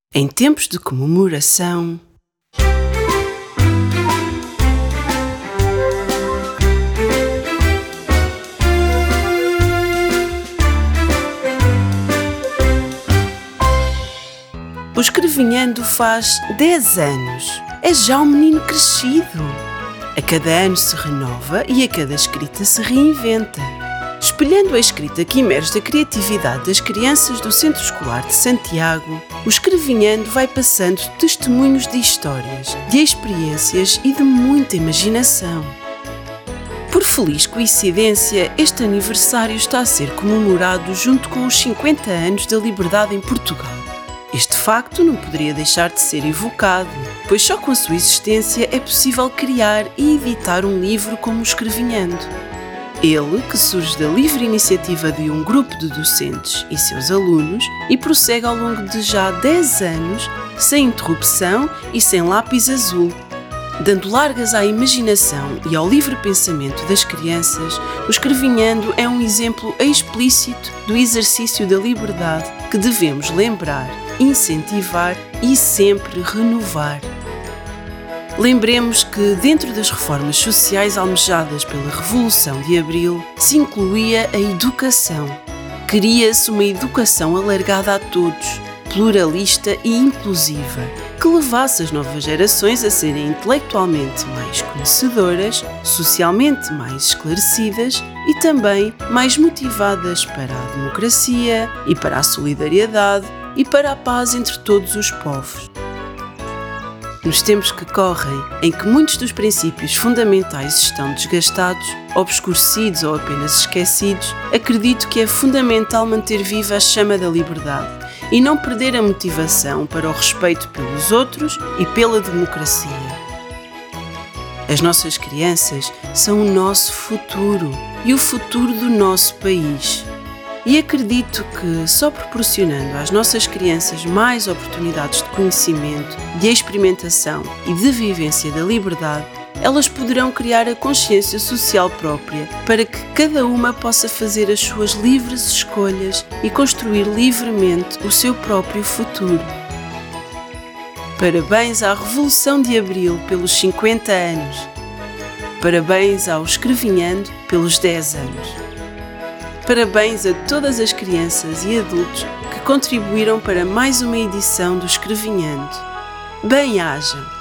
Em tempos de comemoração, o Escrevinhando faz 10 anos. É já um menino crescido. A cada ano se renova e a cada escrita se reinventa. Espelhando a escrita que emerge da criatividade das crianças do Centro Escolar de Santiago, o Escrevinhando vai passando testemunhos de histórias, de experiências e de muita imaginação. Por feliz coincidência, este aniversário está a ser comemorado junto com os 50 anos da liberdade em Portugal. Este facto não poderia deixar de ser evocado, pois só com a sua existência é possível criar e editar um livro como o Escrevinhando. Ele, que surge da livre iniciativa de um grupo de docentes e seus alunos e prossegue ao longo de já 10 anos, sem interrupção e sem lápis azul. Dando largas à imaginação e ao livre pensamento das crianças, o Escrevinhando é um exemplo explícito do exercício da liberdade que devemos lembrar, incentivar e sempre renovar. Lembremos que, dentro das reformas sociais almejadas pela Revolução de Abril, se incluía a educação. Queria-se uma educação alargada a todos, pluralista e inclusiva, que levasse as novas gerações a serem intelectualmente mais conhecedoras, socialmente mais esclarecidas e também mais motivadas para a democracia e para a solidariedade e para a paz entre todos os povos. Nos tempos que correm, em que muitos dos princípios fundamentais estão desgastados, obscurecidos ou apenas esquecidos, acredito que é fundamental manter viva a chama da liberdade e não perder a motivação para o respeito pelos outros e pela democracia. As nossas crianças são o nosso futuro e o futuro do nosso país. E acredito que só proporcionando às nossas crianças mais oportunidades de conhecimento, de experimentação e de vivência da liberdade, elas poderão criar a consciência social própria para que cada uma possa fazer as suas livres escolhas e construir livremente o seu próprio futuro. Parabéns à Revolução de Abril pelos 50 anos. Parabéns ao Escrevinhando pelos 10 anos. Parabéns a todas as crianças e adultos que contribuíram para mais uma edição do Escrevinhando. Bem-ajam!